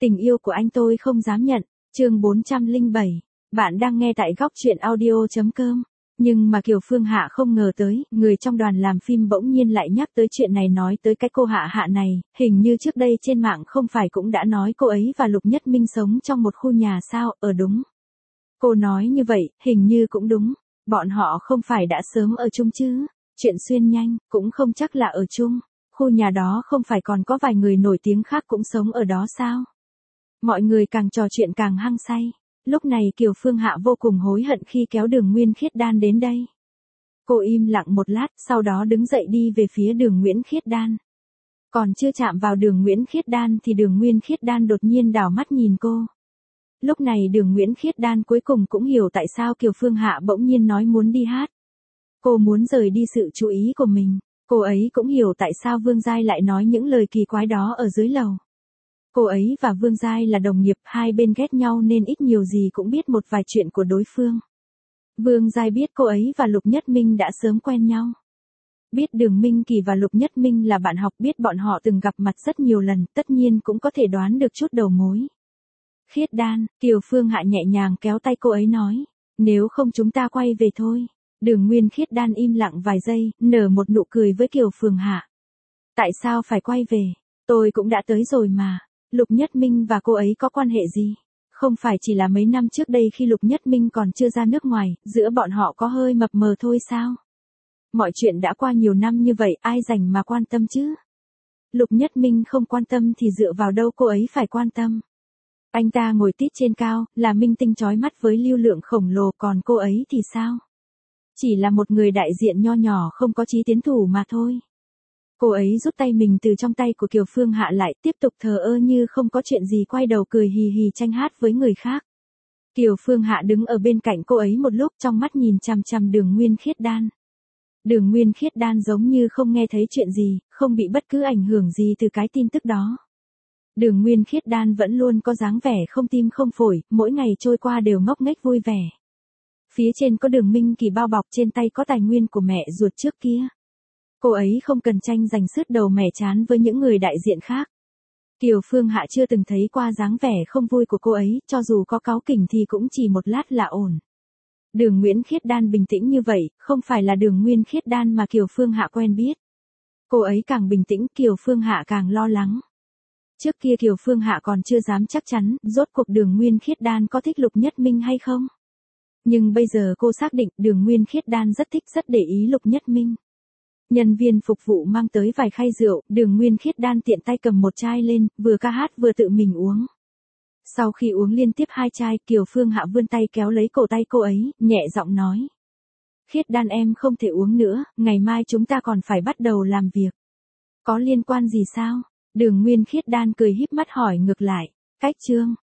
Tình yêu của anh tôi không dám nhận, chương 407. Bạn đang nghe tại góc truyện audio.com. Nhưng mà Kiều Phương Hạ không ngờ tới, người trong đoàn làm phim bỗng nhiên lại nhắc tới chuyện này, nói tới cái cô Hạ Hạ này, hình như trước đây trên mạng không phải cũng đã nói cô ấy và Lục Nhất Minh sống trong một khu nhà sao, đúng. Cô nói như vậy, hình như cũng đúng, bọn họ không phải đã sớm ở chung chứ, chuyện xuyên nhanh, cũng không chắc là ở chung, khu nhà đó không phải còn có vài người nổi tiếng khác cũng sống ở đó sao. Mọi người càng trò chuyện càng hăng say. Lúc này Kiều Phương Hạ vô cùng hối hận khi kéo Đường Nguyên Khiết Đan đến đây. Cô im lặng một lát, sau đó đứng dậy đi về phía Đường Nguyễn Khiết Đan. Còn chưa chạm vào Đường Nguyễn Khiết Đan thì Đường Nguyên Khiết Đan đột nhiên đảo mắt nhìn cô. Lúc này Đường Nguyễn Khiết Đan cuối cùng cũng hiểu tại sao Kiều Phương Hạ bỗng nhiên nói muốn đi hát. Cô muốn rời đi sự chú ý của mình. Cô ấy cũng hiểu tại sao Vương Giai lại nói những lời kỳ quái đó ở dưới lầu. Cô ấy và Vương Giai là đồng nghiệp, hai bên ghét nhau nên ít nhiều gì cũng biết một vài chuyện của đối phương. Vương Giai biết cô ấy và Lục Nhất Minh đã sớm quen nhau. Biết Đường Minh Kỳ và Lục Nhất Minh là bạn học, biết bọn họ từng gặp mặt rất nhiều lần, tất nhiên cũng có thể đoán được chút đầu mối. Khiết Đan, Kiều Phương Hạ nhẹ nhàng kéo tay cô ấy nói, nếu không chúng ta quay về thôi. Đường Nguyên Khiết Đan im lặng vài giây, nở một nụ cười với Kiều Phương Hạ. Tại sao phải quay về? Tôi cũng đã tới rồi mà. Lục Nhất Minh và cô ấy có quan hệ gì? Không phải chỉ là mấy năm trước đây khi Lục Nhất Minh còn chưa ra nước ngoài, giữa bọn họ có hơi mập mờ thôi sao? Mọi chuyện đã qua nhiều năm như vậy, ai rảnh mà quan tâm chứ? Lục Nhất Minh không quan tâm thì dựa vào đâu cô ấy phải quan tâm? Anh ta ngồi tít trên cao, là minh tinh chói mắt với lưu lượng khổng lồ, còn cô ấy thì sao? Chỉ là một người đại diện nho nhỏ không có chí tiến thủ mà thôi. Cô ấy rút tay mình từ trong tay của Kiều Phương Hạ lại, tiếp tục thờ ơ như không có chuyện gì, quay đầu cười hì hì tranh hát với người khác. Kiều Phương Hạ đứng ở bên cạnh cô ấy một lúc, trong mắt nhìn chằm chằm Đường Nguyên Khiết Đan. Đường Nguyên Khiết Đan giống như không nghe thấy chuyện gì, không bị bất cứ ảnh hưởng gì từ cái tin tức đó. Đường Nguyên Khiết Đan vẫn luôn có dáng vẻ không tim không phổi, mỗi ngày trôi qua đều ngốc nghếch vui vẻ. Phía trên có Đường Minh Kỳ bao bọc, trên tay có tài nguyên của mẹ ruột trước kia. Cô ấy không cần tranh giành sứt đầu mẻ chán với những người đại diện khác. Kiều Phương Hạ chưa từng thấy qua dáng vẻ không vui của cô ấy, cho dù có cáu kỉnh thì cũng chỉ một lát là ổn. Đường Nguyễn Khiết Đan bình tĩnh như vậy, không phải là Đường Nguyên Khiết Đan mà Kiều Phương Hạ quen biết. Cô ấy càng bình tĩnh, Kiều Phương Hạ càng lo lắng. Trước kia Kiều Phương Hạ còn chưa dám chắc chắn, rốt cuộc Đường Nguyên Khiết Đan có thích Lục Nhất Minh hay không. Nhưng bây giờ cô xác định Đường Nguyên Khiết Đan rất thích, rất để ý Lục Nhất Minh. Nhân viên phục vụ mang tới vài khay rượu, Đường Nguyên Khiết Đan tiện tay cầm một chai lên, vừa ca hát vừa tự mình uống. Sau khi uống liên tiếp 2 chai, Kiều Phương Hạ vươn tay kéo lấy cổ tay cô ấy, nhẹ giọng nói. Khiết Đan em không thể uống nữa, ngày mai chúng ta còn phải bắt đầu làm việc. Có liên quan gì sao? Đường Nguyên Khiết Đan cười híp mắt hỏi ngược lại. Cách chương.